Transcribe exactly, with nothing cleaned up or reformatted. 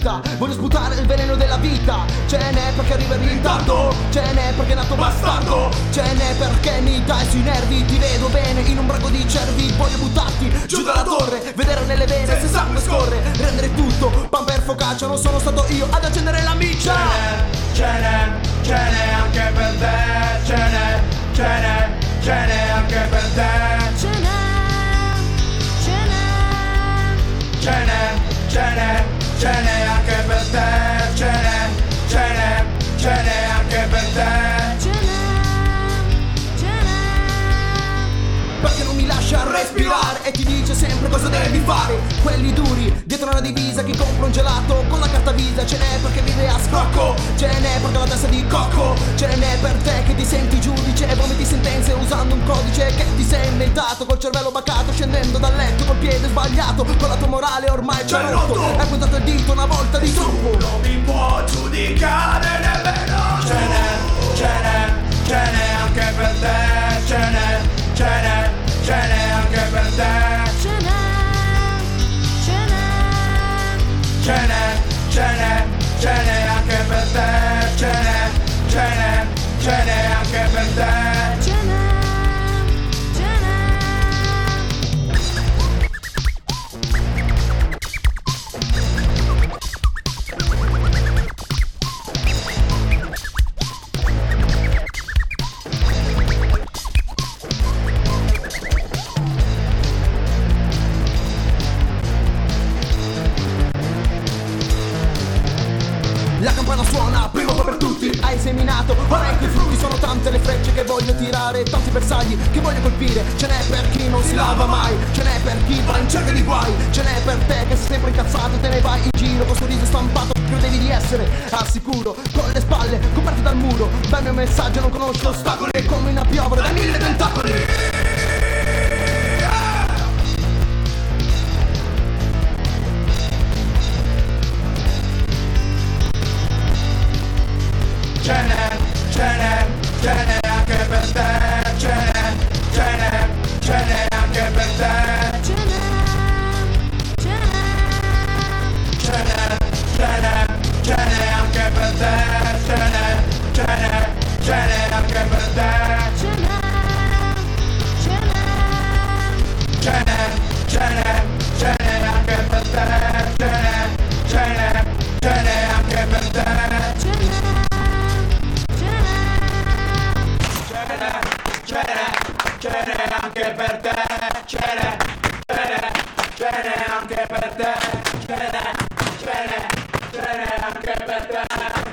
vita. Voglio sputare il veleno della vita. Ce n'è perché arriva in ritardo, ce n'è perché è nato bastardo, ce n'è perché mi dai sui nervi. Ti vedo bene in un branco di cervi. Voglio buttarti giù dalla torre, vedere nelle vene se sangue scorre, rendere tutto pan per focaccia. Non sono stato io ad accendere la miccia. Ce n'è, ce n'è anche per te. Ce n'è, ce n'è, ce n'è anche per te. Ce n'è, ce n'è, Ce n'è, ce n'è, ce n'è anche per te. Ce n'è, ce n'è, ce n'è anche per te. ce n'è, ce n'è. Perché non mi lascia respirare e ti dice sempre cosa devi fare. Quelli duri, dietro una divisa, chi compra un gelato con la carta Visa. Ce n'è perché vive a scrocco, ce n'è perché ha la testa di cocco. Ce n'è per te che ti senti giudice e vomiti sentenze usando un codice che ti sei inventato. Col cervello bacato, scendendo dal letto col piede sbagliato, con la tua morale ormai già rotto. Hai puntato il dito una volta di troppo. Non mi può giudicare nemmeno. Ce n'è, ce n'è, ce n'è anche per te. Ce n'è, ce n'è, ce n'è anche per te. Ce n'è, ce n'è, Ce n'è, ce n'è, ce n'è anche per te. Ce n'è, ce n'è, ce n'è anche per te. ce n'è, ce n'è. La campana suona, prima per tutti. Hai seminato, ora ecco i frutti. Sono tante le frecce che voglio tirare, tanti bersagli che voglio colpire. Ce n'è per chi non si lava mai, ce n'è per chi va in cerca di guai. Ce n'è per te che sei sempre incazzato e te ne vai in giro con sorriso stampato. Credevi di essere al sicuro, con le spalle coperte dal muro. Dal mio messaggio non conosco ostacoli, è come una piovra dai mille tentacoli. Ce n'è, ce n'è, ce n'è anche per te. Ce n'è, ce n'è, ce n'è anche per te. Ce n'è, ce n'è, Ce n'è, ce n'è, ce n'è anche per te. Ce n'è, ce n'è, ce n'è anche per te. ce n'è, ce n'è. Ce n'è, ce n'è, ce n'è anche per te. Ce n'è, ce n'è, ce n'è anche per te. Ce n'è, ce n'è. Ce n'è, ce n'è anche per te. Ce n'è, ce n'è, ce n'è anche per te. Ce n'è, ce n'è, ce n'è anche per te.